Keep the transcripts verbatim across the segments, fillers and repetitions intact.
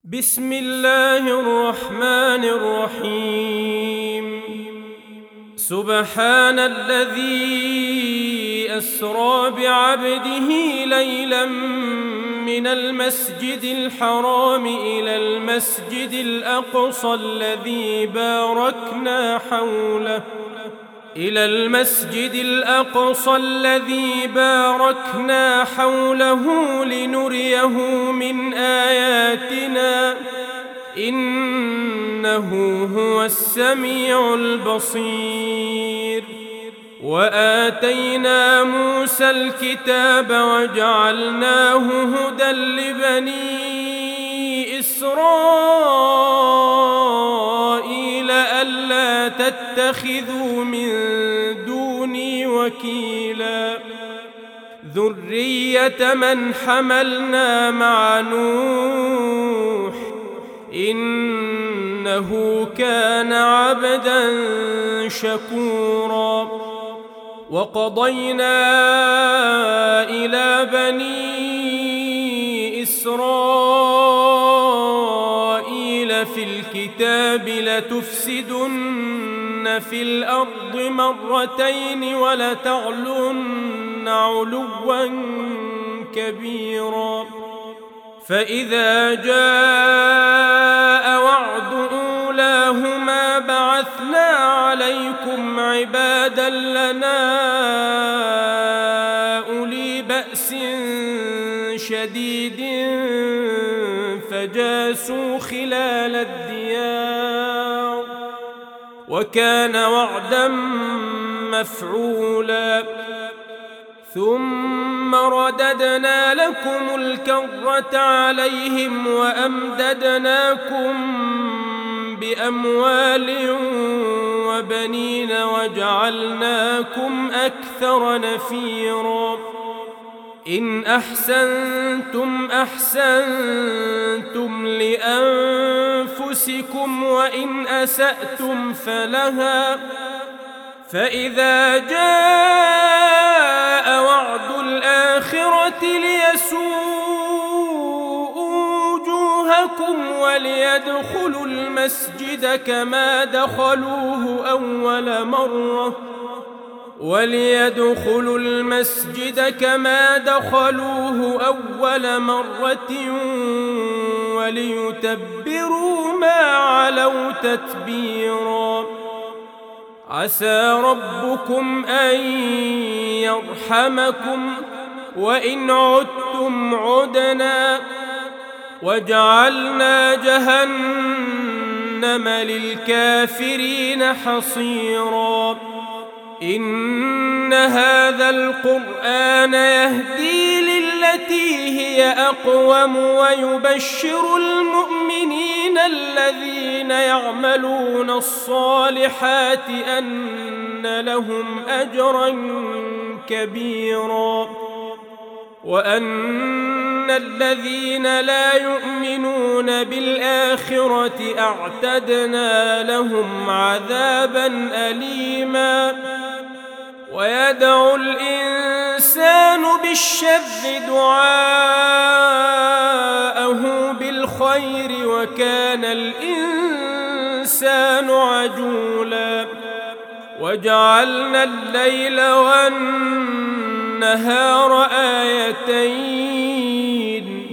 بسم الله الرحمن الرحيم. سبحان الذي أسرى بعبده ليلا من المسجد الحرام إلى المسجد الأقصى الذي باركنا حوله إلى المسجد الأقصى الذي باركنا حوله لنريه من آياتنا إنه هو السميع البصير. وآتينا موسى الكتاب وجعلناه هدى لبني إسرائيل ألا تتخذوا من دوني وكيلا ذرية من حملنا مع نوح إنه كان عبدا شكورا. وقضينا إلى بني إسرائيل في الكتاب لتفسدن في الأرض مرتين ولتعلن علوا كبيرا. فإذا جاء وعد أولاهما بعثنا عليكم عبادا لنا أولي بأس شديد فجاسوا خلال الديار وكان وعدا مفعولا. ثم رددنا لكم الكرة عليهم وأمددناكم بأموال وبنين وجعلناكم أكثر نفيرا. إن أحسنتم أحسنتم لأنفسكم وإن أسأتم فلها. فإذا جاء وعد الآخرة ليسوءوا وجوهكم وليدخلوا المسجد كما دخلوه أول مرة وليدخلوا المسجد كما دخلوه أول مرة وليتبروا ما علوا تتبيرا. عسى ربكم أن يرحمكم وإن عدتم عدنا وجعلنا جهنم للكافرين حصيرا. إن هذا القرآن يهدي للتي هي أقوم ويبشر المؤمنين الذين يعملون الصالحات أن لهم أجرا كبيرا وأن الذين لا يؤمنون بالآخرة أعتدنا لهم عذابا أليما. ويدعو الإنسان بالشر دعاءه بالخير وكان الإنسان عجولا. وجعلنا الليل والنهار آيتين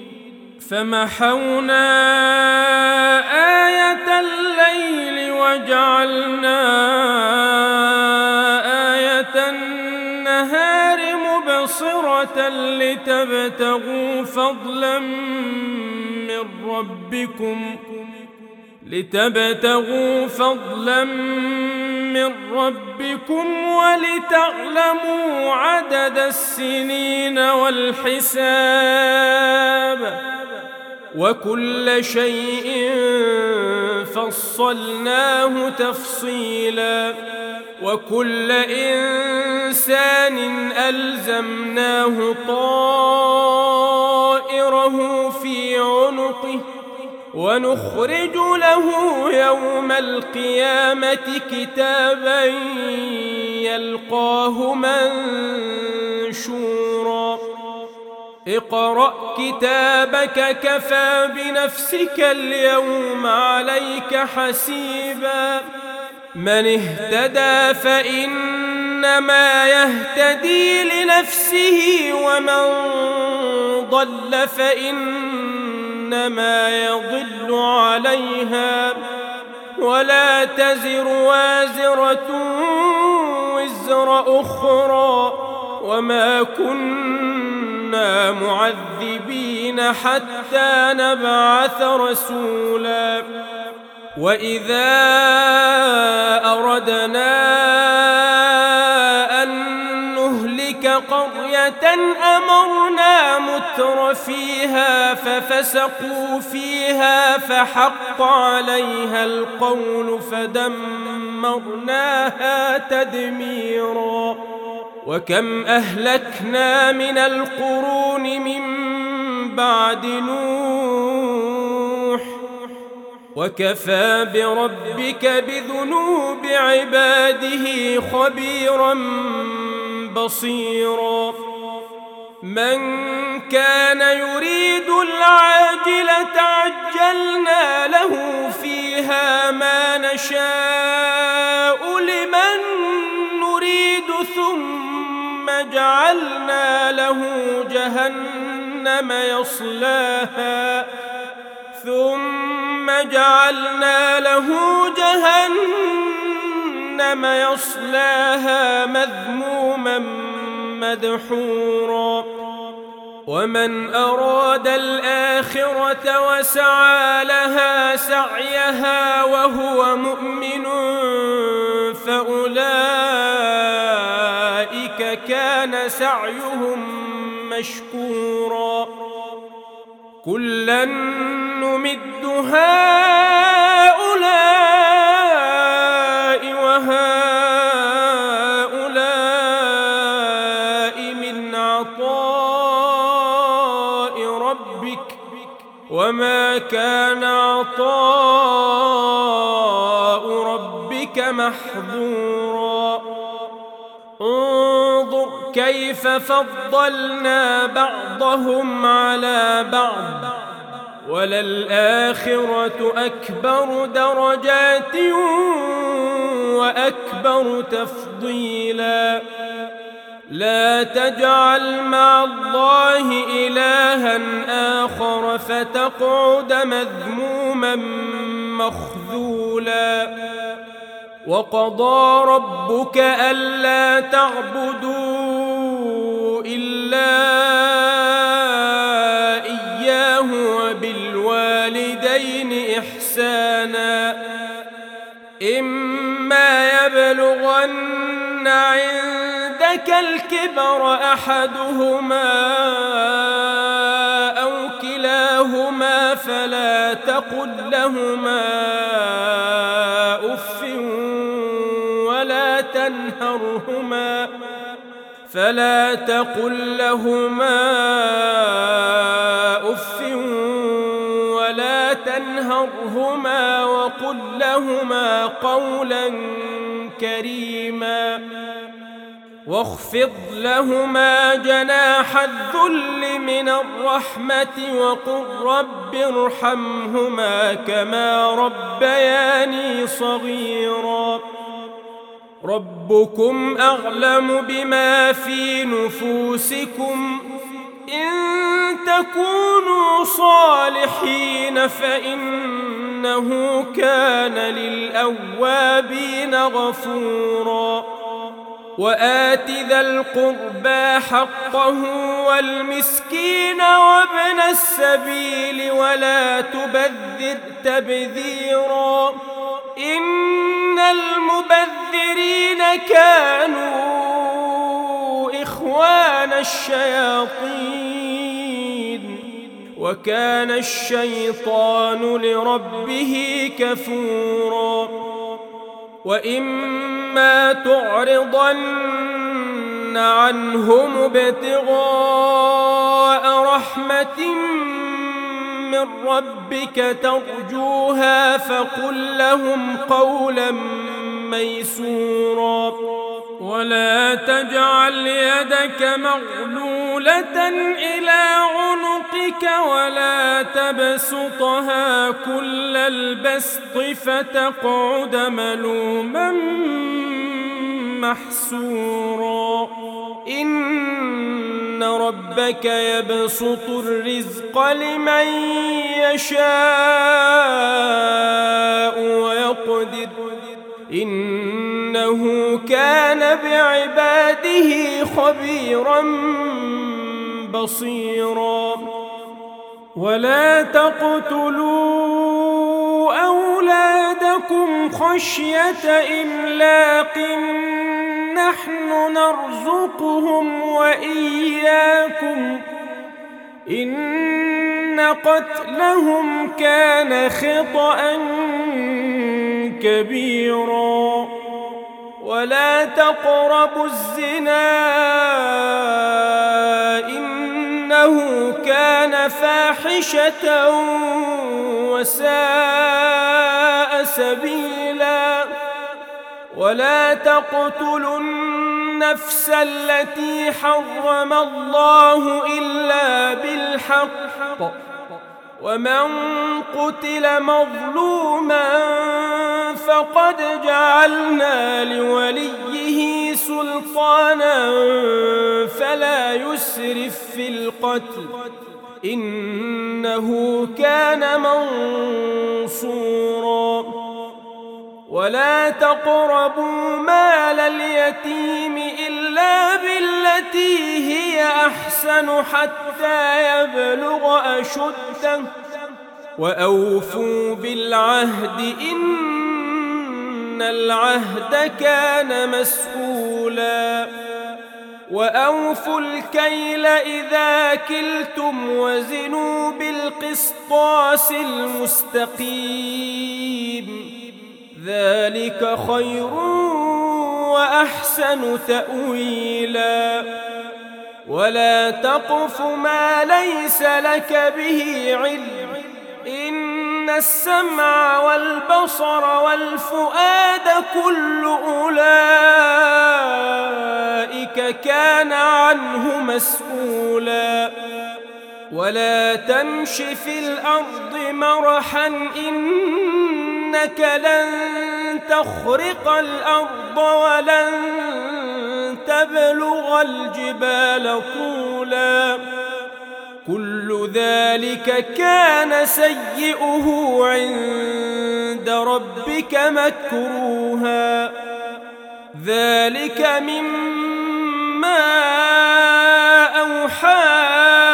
فمحونا آية الليل وجعلنا آية النهار مبصرة لتبتغوا فضلا من ربكم لتبتغوا فضلا من ربكم ولتعلموا عدد السنين والحساب وكل شيء فصلناه تفصيلا. وكل إنسان ألزمناه طائره في عنقه ونخرج له يوم القيامة كتابا يلقاه منشورا اقرأ كتابك كفى بنفسك اليوم عليك حسيبا من اهتدى فإنما يهتدي لنفسه ومن ضل فإنما يضل عليها ولا تزر وازرة وزر أخرى وما كنا معذبين حتى نبعث رسولا وإذا أردنا أن نهلك قرية أمرنا متر فيها ففسقوا فيها فحق عليها القول فدمرناها تدميرا وكم أهلكنا من القرون من بعد نوح وكفى بربك بذنوب عباده خبيرا بصيرا من كان يريد العاجلة عجلنا له فيها ما نشاء لمن نريد ثم جعلنا له جهنم يصلاها ثم جعلنا له جهنم يصلاها مذموما مدحورا ومن أراد الآخرة وسعى لها سعيها وهو مؤمن فأولئك كان سعيهم مشكورا كلا نمد هؤلاء وهؤلاء من عطاء ربك وما كان عطاء ربك محظورا انظر كيف فضلنا بعضهم على بعض وللآخرة أكبر درجات وأكبر تفضيلا لا تجعل مع الله إلها آخر فتقعد مذموما مخذولا وقضى ربك ألا تعبدوا إلا إياه وبالوالدين إحسانا إما يبلغن عندك الكبر أحدهما أو كلاهما فلا تقل لهما أف ولا تنهرهما فلا تقل لهما أف ولا تنهرهما وقل لهما قولا كريما واخفض لهما جناح الذل من الرحمة وقل رب ارحمهما كما ربياني صغيرا ربكم أعلم بما في نفوسكم إن تكونوا صالحين فإنه كان للأوابين غفورا وآت ذا القربى حقه والمسكين وابن السبيل ولا تبذر تبذيرا إن المبذرين كانوا إخوان الشياطين وكان الشيطان لربه كفورا وإما تعرضن عنهم ابتغاء رحمة من ربك ترجوها فقل لهم قولا ميسورا ولا تجعل يدك مغلولة مغلولة إلى عنقك ولا تبسطها كل البسط فتقعد ملوما محسورا إن ربك يبسط الرزق لمن يشاء ويقدر إنه كان بعباده خبيرا بصيرا ولا تقتلوا أولادكم خشية إملاق نحن نرزقهم وإياكم إن قتلهم كان خطأ كبيرا ولا تقربوا الزنا إنه كان فاحشة وساء سبيلا ولا تقتلوا النفس التي حرم الله إلا بالحق ومن قتل مظلوما فقد جعلنا لوليه سلطانا فلا يسرف في القتل إنه كان منصورا ولا تقربوا مال اليتيم إلا بالتي هي أحسن حتى يبلغ أشده وأوفوا بالعهد إن العهد كان مسؤولا وأوفوا الكيل إذا كلتم وزنوا بالقسطاس المستقيم ذلك خير وأحسن تأويلا ولا تقف ما ليس لك به علم إن السمع والبصر والفؤاد كل أولئك كان عنه مسؤولا ولا تمش في الأرض مرحا إنك لن تخرق الأرض ولن تبلغ الجبال طولا كل ذلك كان سيئه عند ربك مكروها ذلك مما أوحى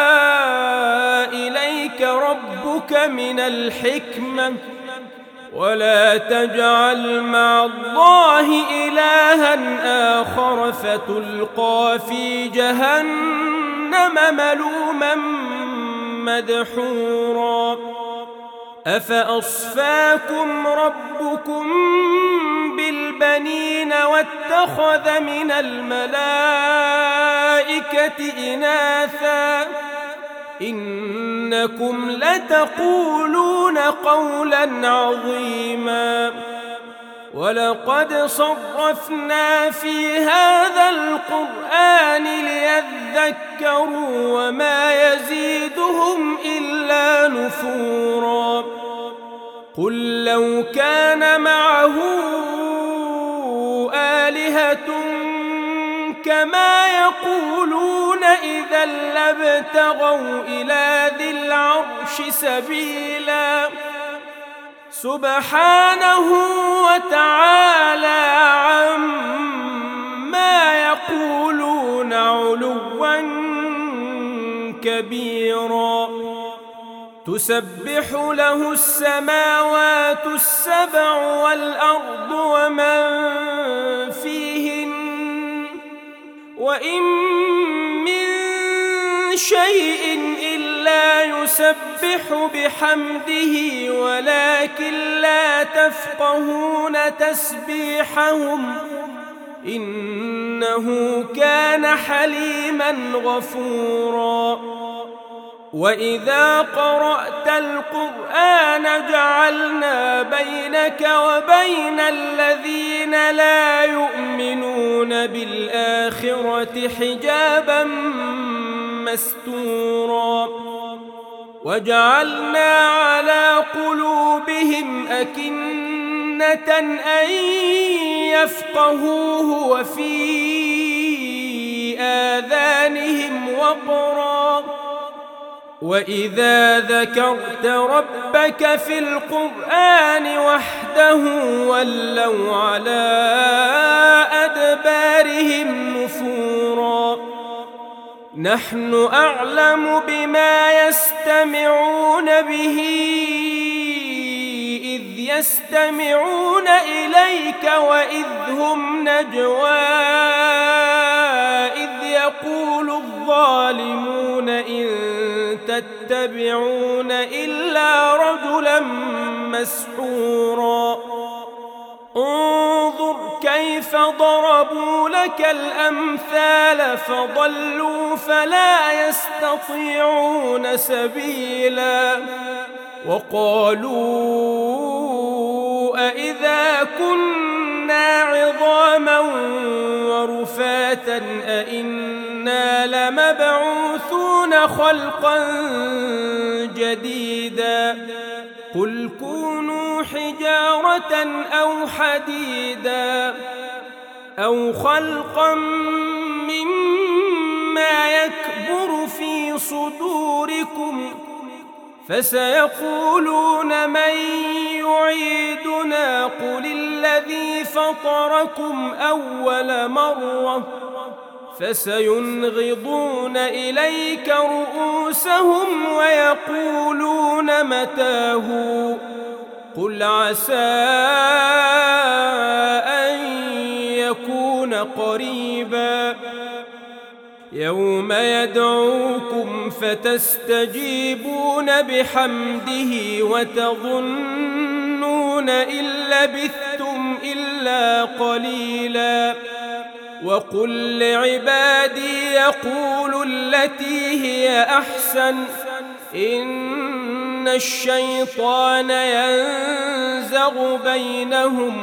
إليك ربك من الحكمة ولا تجعل مع الله إلها آخر فتلقى في جهنم ملوما مدحورا أفأصفاكم ربكم بالبنين واتخذ من الملائكة إناثا إنكم لتقولون قولا عظيما ولقد صرفنا في هذا القرآن ليذكروا وما يزيدهم إلا نفورا قل لو كان معه آلهة كما يقولون إذا لابتغوا إلى ذي العرش سبيلا سبحانه وتعالى عما يقولون علوا كبيرا تسبح له السماوات السبع والأرض ومن فيهن وإن من شيء إلا يسبح بحمده ولكن لا تفقهون تسبيحهم إنه كان حليما غفورا وإذا قرأت القرآن جعلنا بينك وبين الذين لا يؤمنون بالآخرة حجابا مستورا وجعلنا على قلوبهم أكنة أن يفقهوه وفي آذانهم وقرا وإذا ذكرت ربك في القرآن وحده ولوا على أدبارهم نفورا نحن أعلم بما يستمعون به إذ يستمعون إليك وإذ هم نجوى إذ يقول الظالمون إن تتبعون إلا رجلا مسحورا انظر كيف ضربوا لك الأمثال فضلوا فلا يستطيعون سبيلا وقالوا أإذا كنا عظاما ورفاتا أإنا لمبعوثون خلقا جديدا قل كونوا حجارة أو حديدا أو خلقا مما يكبر في صدوركم فسيقولون من يعيدنا قل الذي فطركم أول مرة فسينغضون إليك رؤوسهم ويقولون متاه قل عسى أن يكون قريبا يوم يدعوكم فتستجيبون بحمده وتظنون إن لبثتم إلا قليلا وقل لعبادي يقولوا التي هي أحسن إن الشيطان ينزغ بينهم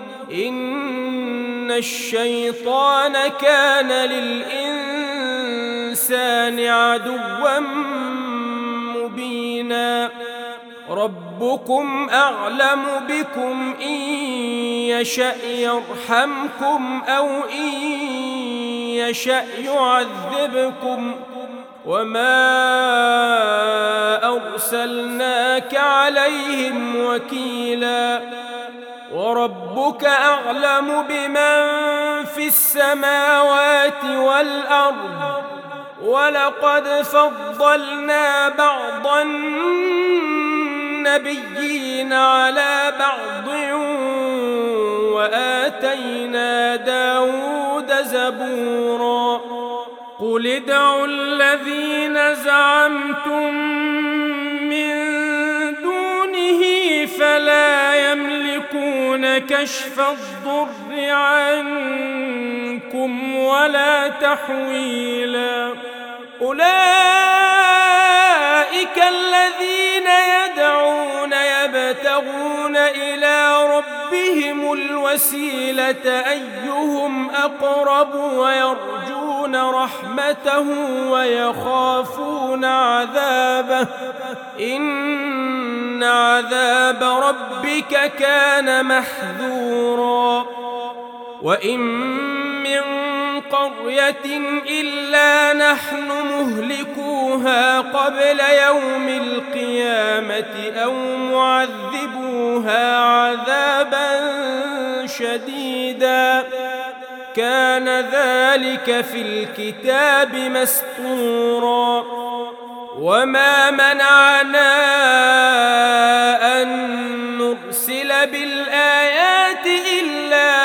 إن الشيطان كان للإنسان عدوا مبينا ربكم أعلم بكم إن يشأ يرحمكم أو إن يشأ يعذبكم وما أرسلناك عليهم وكيلا وربك أعلم بمن في السماوات والأرض ولقد فضلنا بعض النبيين على بعض وآتينا داود زبورا قل ادعوا الذين زعمتم من دونه فلا يملكون كشف الضر عنكم ولا تحويلا أولئك الذين يدعون يبتغون إلى ربهم الوسيلة أيهم أقرب ويرجون رحمته ويخافون عذابه إن عذاب ربك كان محذورا وإن من قرية إلا نحن مهلكوها قبل يوم القيامة أو معذبوها عذابا شديدا كان ذلك في الكتاب مسطورا وما منعنا أن نرسل بالآيات إلا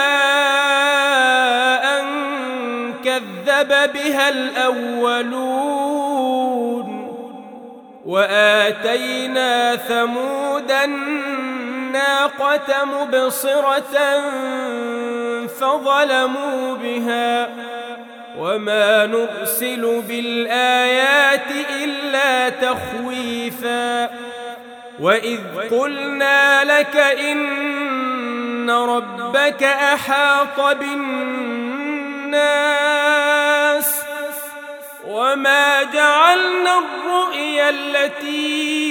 أن كذب بها الأولون وآتينا ثمود الناقة مبصرة فظلموا بها وما نرسل بالآيات إلا تخويفا وإذ قلنا لك إن ربك أحاط بالناس وما جعلنا الرؤيا التي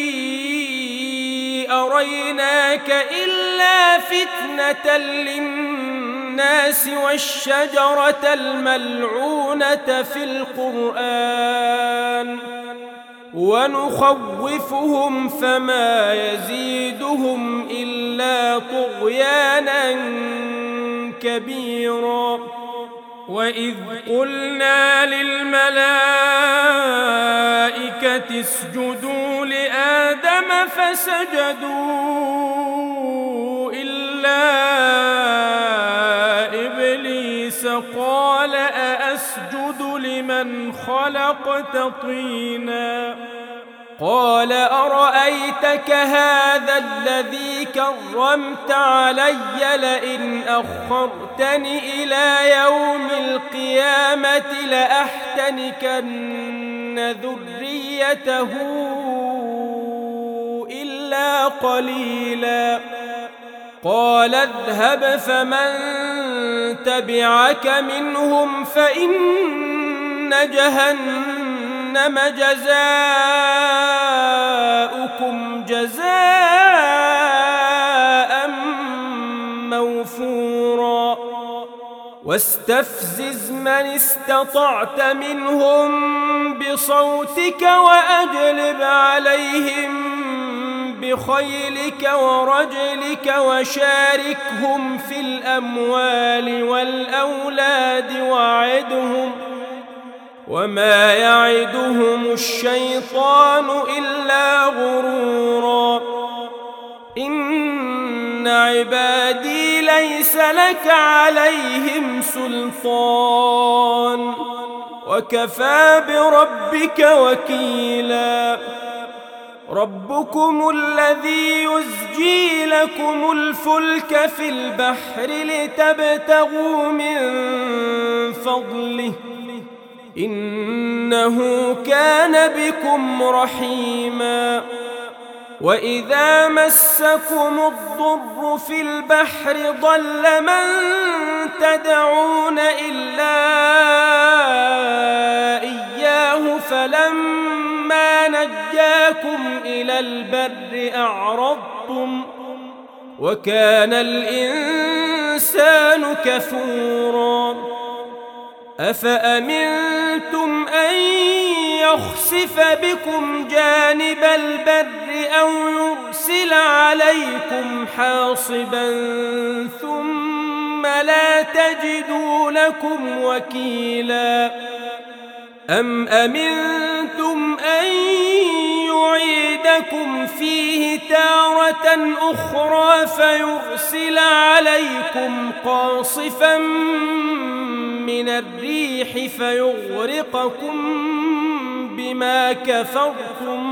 أريناك إلا فتنة للناس والشجرة الملعونة في القرآن ونخوفهم فما يزيدهم إلا طغيانا كبيرا. وإذ قلنا للملائكة اسجدوا لآدم فسجدوا إلا إبليس قال أأسجد لمن خلقت طينا قال أرأيتك هذا الذي كرمت علي لئن أخرتني إلى يوم القيامة لأحتنكن ذريته إلا قليلا. قال اذهب فمن تبعك منهم فإن جهنم جزاؤكم جزاء موفورا. واستفزز من استطعت منهم بصوتك وأجلب عليهم بخيلك ورجلك وشاركهم في الأموال والأولاد وعدهم وما يعدهم الشيطان إلا غرورا. إن عبادي ليس لك عليهم سلطان وكفى بربك وكيلا. ربكم الذي يزجي لكم الفلك في البحر لتبتغوا من فضله إنه كان بكم رحيما. وإذا مسكم الضر في البحر ضل من تدعون إلا إياه فلما نجاكم إلى البر أعرضتم وكان الإنسان كفورا. أفأمنتم أن يخسف بكم جانب البر أو يرسل عليكم حاصبا ثم لا تجدوا لكم وكيلا. أم أمنتم أن يعيدكم فيه تارة أخرى فيرسل عليكم قاصفا من الريح فيغرقكم بما كفرتم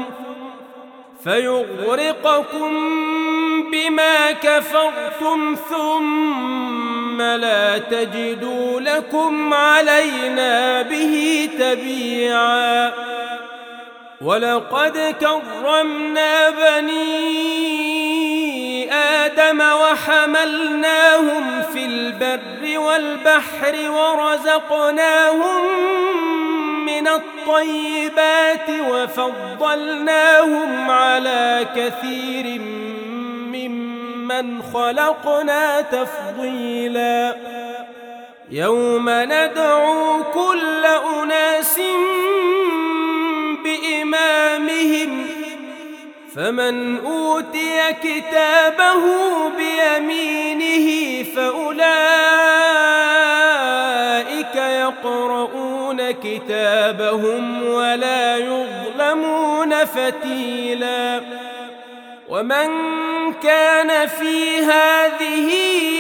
فيغرقكم بما كفرتم ثم لا تجدوا لكم علينا به تبيعا. ولقد كرمنا بني آدم وحملناهم في البر والبحر ورزقناهم من الطيبات وفضلناهم على كثير ممن خلقنا تفضيلا. يوم ندعو كل أناس بإمامهم فمن أوتي كتابه بيمينه فأولئك يقرؤون كتابهم ولا يظلمون فتيلا. ومن كان في هذه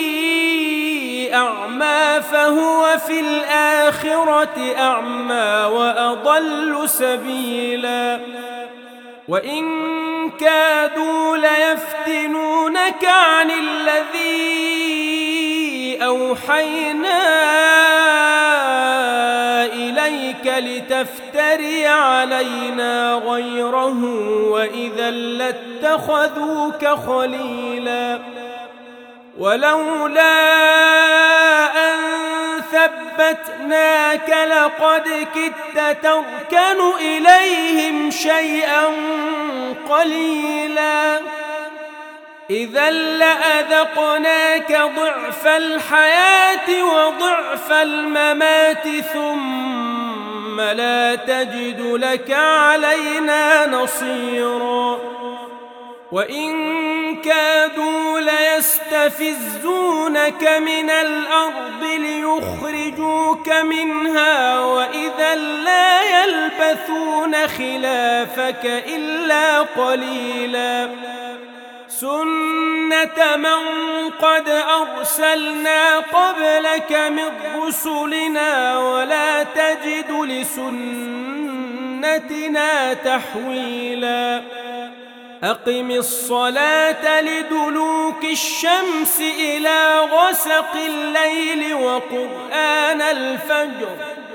أعمى فهو في الآخرة أعمى وأضل سبيلا. وإن كادوا ليفتنونك عن الذي أوحينا إليك لتفتري علينا غيره وإذا لاتخذوك خليلا. ولولا أن ثبتناك لقد كدت تركن إليهم شيئا قليلا إذا لأذقناك ضعف الحياة وضعف الممات ثم لا تجد لك علينا نصيرا وإن كادوا ليستفزونك من الأرض ليخرجوك منها وإذا لا يلبثون خلافك إلا قليلا سنة من قد أرسلنا قبلك من رسلنا ولا تجد لسنتنا تحويلا أقم الصلاة لدلوك الشمس إلى غسق الليل وقرآن الفجر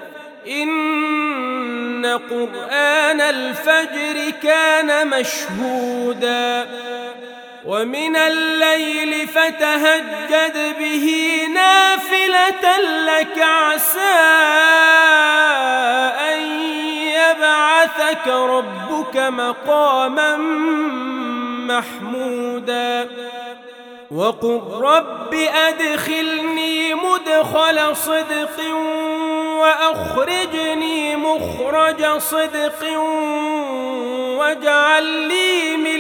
إن قرآن الفجر كان مشهودا ومن الليل فتهجد به نافلة لك عسى أن يبعثك ربك مقاما محمودا وقل رب أدخلني مدخل صدق وأخرجني مخرج صدق واجعل لي من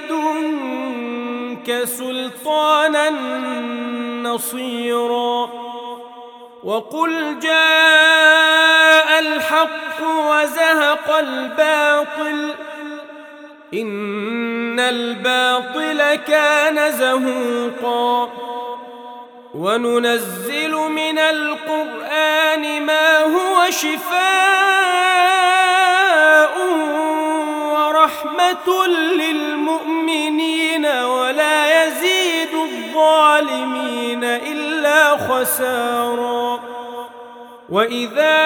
لدنك سلطانا نصيرا وقل جاء الحق وزهق الباطل إن الباطل كان زهوقا وننزل من القرآن ما هو شفاء ورحمة للمؤمنين ولا يزيد الظالمين إلا خسارا وإذا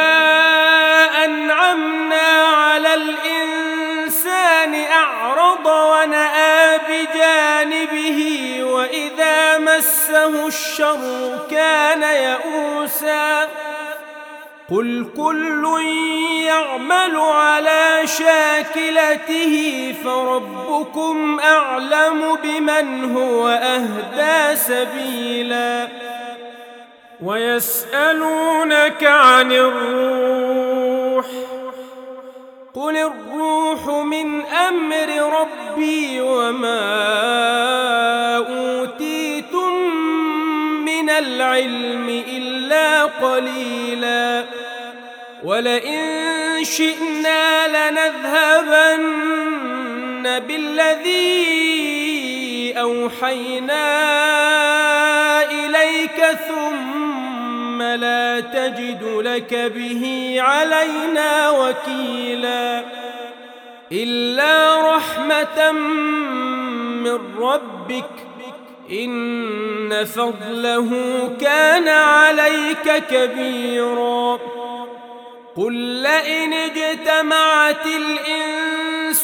أنعمنا على الإنسان أعرض ونأى بجانبه وإذا مسه الشر كان يئوسا قل كل يعمل على شاكلته فربكم أعلم بمن هو أهدى سبيلا ويسألونك عن الروح قل الروح من أمر ربي وما أوتيتم من العلم إلا قليلا ولئن شئنا لنذهبن بالذي أوحينا إليك ثم لا تجد لك به علينا وكيلا إلا رحمة من ربك إن فضله كان عليك كبيرا قل لئن اجتمعت الإنس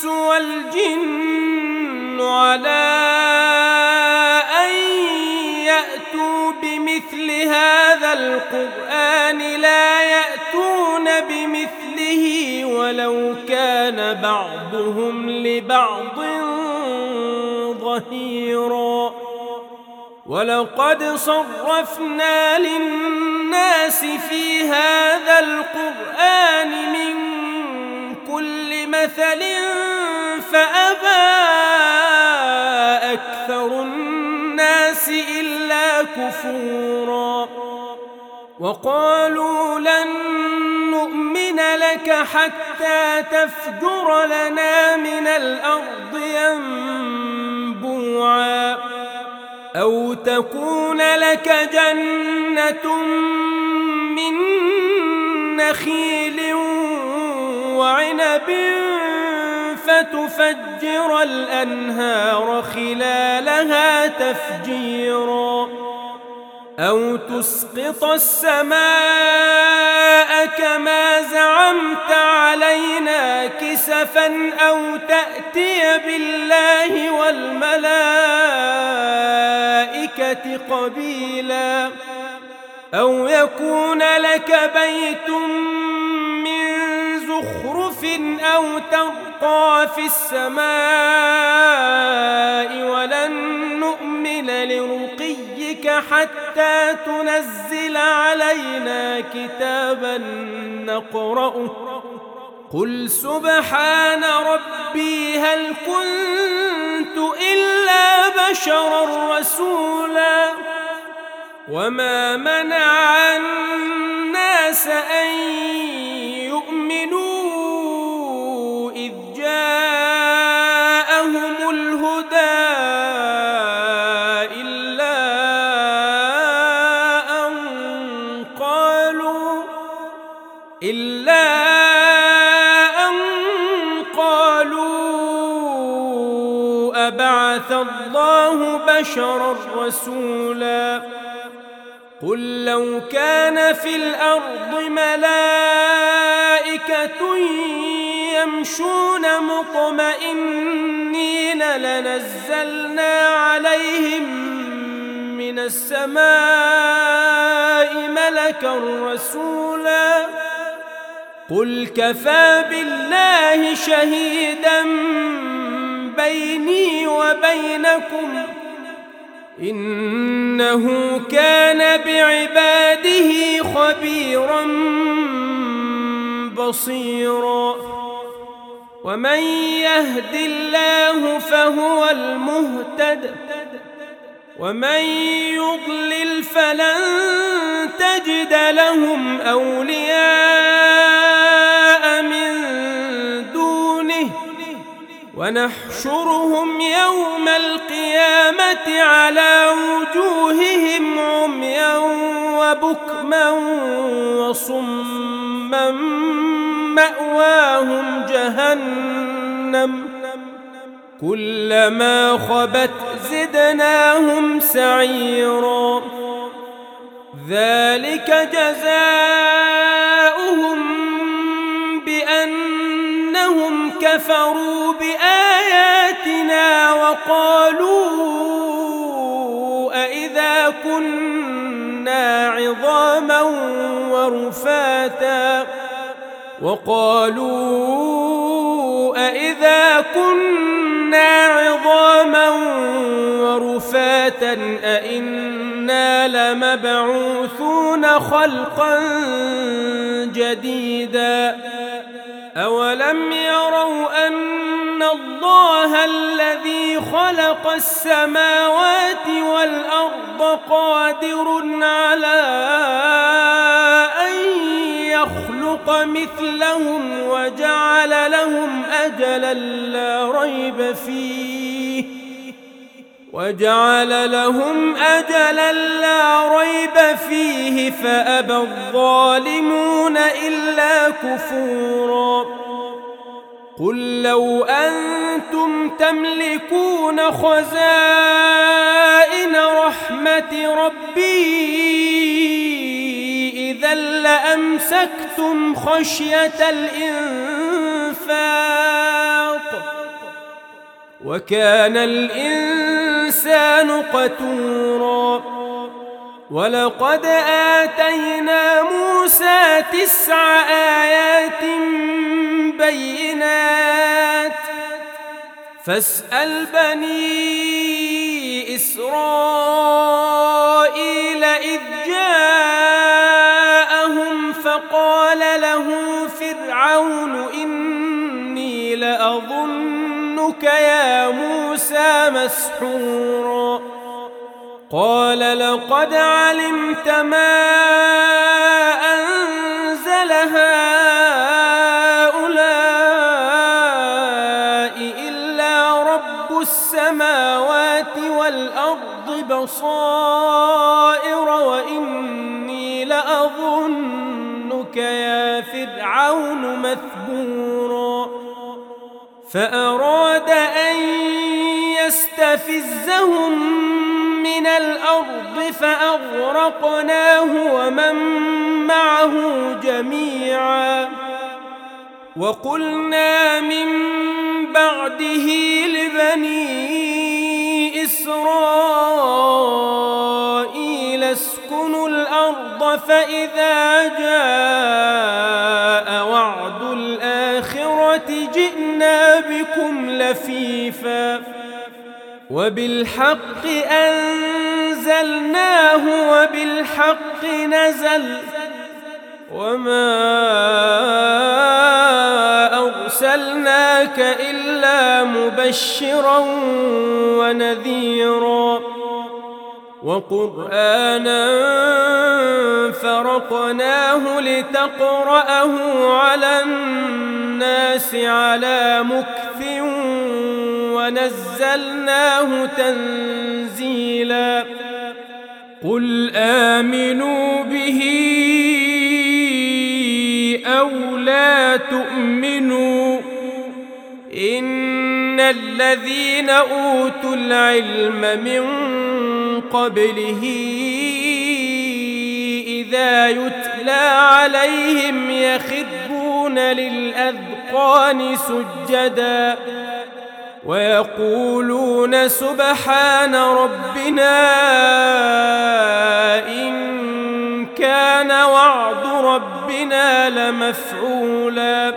والجن على أن يأتوا بمثل هذا القرآن لا يأتون بمثله ولو كان بعضهم لبعض ظهيرا ولقد صرفنا للناس في هذا القرآن من كل مثل فأبى أكثر الناس إلا كفورا وقالوا لن نؤمن لك حتى تفجر لنا من الأرض ينبوعا أو تكون لك جنة من نخيل وعنب فتفجر الأنهار خلالها تفجيرا أو تسقط السماء كما زعمت علينا كسفا أو تأتي بالله والملائكة قبيلا أو يكون لك بيت من زخرف أو ترقى في السماء ولن نؤمن لرقيك حتى تنزل علينا كتابا نقرأه قل سبحان ربي هل كنت إلا بشرا رسولا وما منع الناس أن يؤمنوا إذ جاءهم الهدى إلا أن قالوا إلا أن قالوا أبعث الله بشرا رسولا قل لو كان في الأرض ملائكة يمشون مطمئنين لنزلنا عليهم من السماء ملكا رسولا قل كفى بالله شهيدا بيني وبينكم إنه كان بعباده خبيرا بصيرا ومن يهد الله فهو المهتد ومن يضلل فلن تجد لهم أولياء من دونه ونحشرهم يوم القيامة على وجوههم عميا وبكما وصما مأواهم جهنم كلما خبت زدناهم سعيرا ذلك جزاؤهم بأنهم كفروا بآياتنا وقالوا أإذا كنا عظاما ورفاتا وقالوا أإذا كنا عظاما ورفاتا أإنا لمبعوثون خلقا جديدا أولم يروا أن الله الذي خلق السماوات والأرض قادر على أن يخلق مثلهم وجعل لهم أجلا لا ريب فيه وجعل لهم أجلا لا ريب فيه فأبى الظالمون إلا كفورا قل لو أنتم تملكون خزائن رحمة ربي إذا لأمسكتم خشية الإنفاق وكان الإنسان قتورا ولقد آتينا موسى تسع آيات بينات فاسأل بني إسرائيل إذ جاءهم فقال له فرعون إني لأظنك يا موسى مسحورا قال لقد علمت ما أنزل هؤلاء إلا رب السماوات والأرض بصائر وإني لأظنك يا فرعون مثبورا فأراد أن يستفزهم من الأرض فأغرقناه ومن معه جميعا وقلنا من بعده لبني إسرائيل اسكنوا الأرض فإذا جاء وعد الآخرة جئنا بكم لفيفا وبالحق أنزلناه وبالحق نزل وما أرسلناك إلا مبشرا ونذيرا وقرآنا فرقناه لتقرأه على الناس على مكث ونزلناه تنزيلا قل آمنوا به أو لا تؤمنوا إن الذين أوتوا العلم من قبله إذا يتلى عليهم يخرون للأذقان سجدا ويقولون سبحان ربنا إن كان وعد ربنا لمفعولا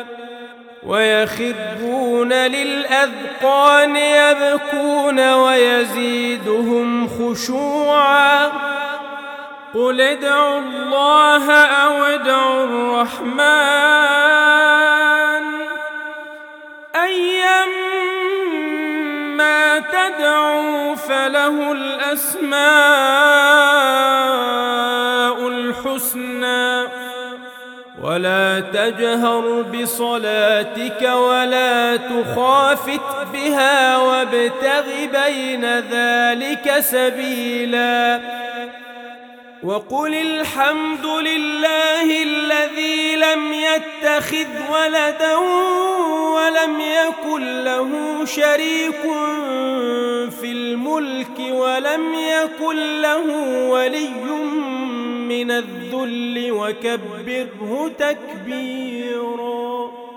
ويخرون للأذقان يبكون ويزيدهم خشوعا قل ادعوا الله أو ادعوا الرحمن أيما تدعوا فله الأسماء الحسنى ولا تجهر بصلاتك ولا تخافت بها وابتغ بين ذلك سبيلا وقل الحمد لله الذي لم يتخذ ولدا ولم يكن له شريك في الملك ولم يكن له ولي من الذل وكبره تكبيرا.